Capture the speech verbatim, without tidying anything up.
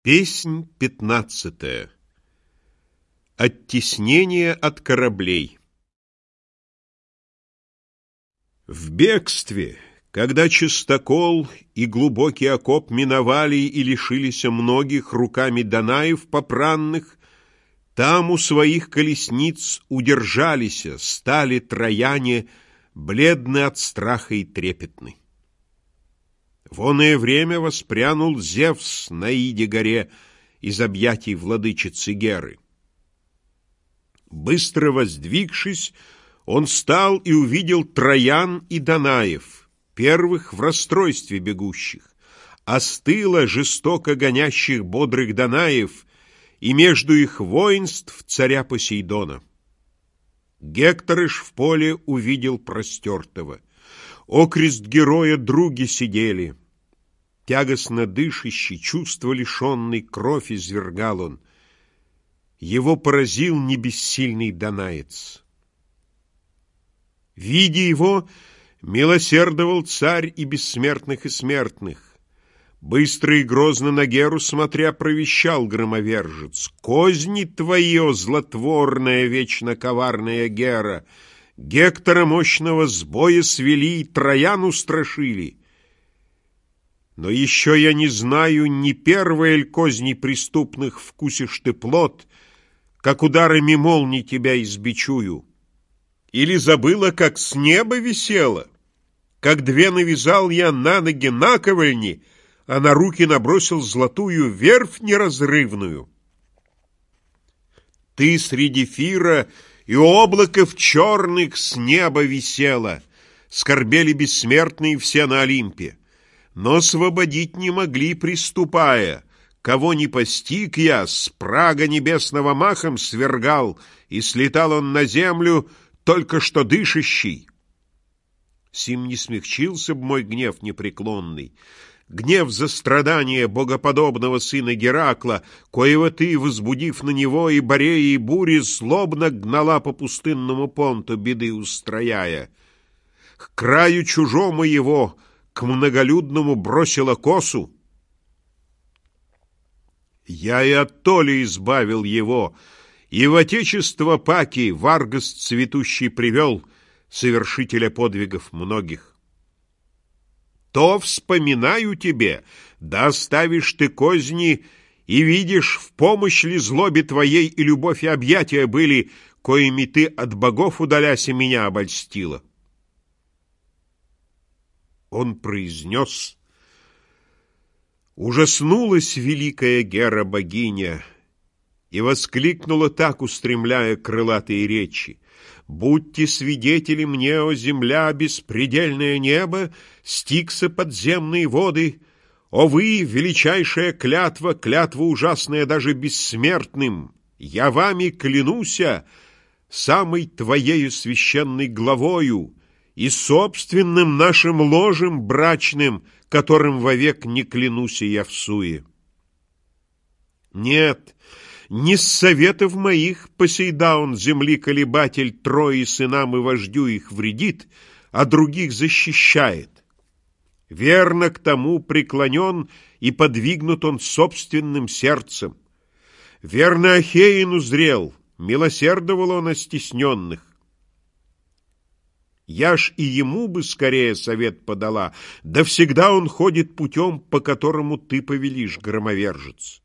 Песнь пятнадцатая. Оттеснение от кораблей. В бегстве, когда чистокол и глубокий окоп миновали и лишились многих руками Данаев попранных, там у своих колесниц удержались, стали трояне, бледны от страха и трепетны. В оное время воспрянул Зевс на Иде горе из объятий владычицы Геры. Быстро воздвигшись, он стал и увидел Троян и Данаев, первых в расстройстве бегущих, остыло жестоко гонящих бодрых Данаев и между их воинств царя Посейдона. Гектор иж в поле увидел простертого. Окрест героя други сидели. Тягостно дышащий, чувство лишенный, кровь извергал он. Его поразил небессильный Данаец. Видя его, милосердовал царь и бессмертных, и смертных. Быстро и грозно на Геру смотря, провещал громовержец: «Козни твои, о злотворная, вечно коварная Гера! Гектора мощного с боя свели, Троян устрашили. Но еще я не знаю, ни первой ль козней преступных вкусишь ты плод, как ударами молний тебя избичую. Или забыла, как с неба висела, как две навязал я на ноги наковальни, а на руки набросил золотую верфь неразрывную? Ты среди фира и облаков черных с неба висела, скорбели бессмертные все на Олимпе. Но освободить не могли, приступая. Кого не постиг я, с прага небесного махом свергал, и слетал он на землю, только что дышащий. Сим не смягчился б мой гнев непреклонный, гнев за страдания богоподобного сына Геракла, коего ты, возбудив на него и бореи, и бури, злобно гнала по пустынному понту, беды устрояя. К краю чужому его, к многолюдному бросила косу. Я и от толи избавил его, и в отечество Паки в Аргос цветущий привел, совершителя подвигов многих. То вспоминаю тебе, да оставишь ты козни, и видишь, в помощь ли злобе твоей и любовь и объятия были, коими ты от богов удаляся меня обольстила. Он произнес. Ужаснулась великая Гера-богиня и воскликнула так, устремляя крылатые речи: «Будьте свидетели мне, о земля, беспредельное небо, стикса подземные воды! О вы, величайшая клятва, клятва ужасная даже бессмертным! Я вами клянуся, самой твоею священной главою и собственным нашим ложем брачным, которым вовек не клянусь я в суе. Нет, не с советов моих Посейдаун, земли колебатель, Трои сынам и вождю их вредит, а других защищает. Верно к тому преклонен и подвигнут он собственным сердцем. Верно Ахеин узрел, милосердовал он о стесненных. Я ж и ему бы скорее совет подала, да всегда он ходит путем, по которому ты повелишь, громовержец.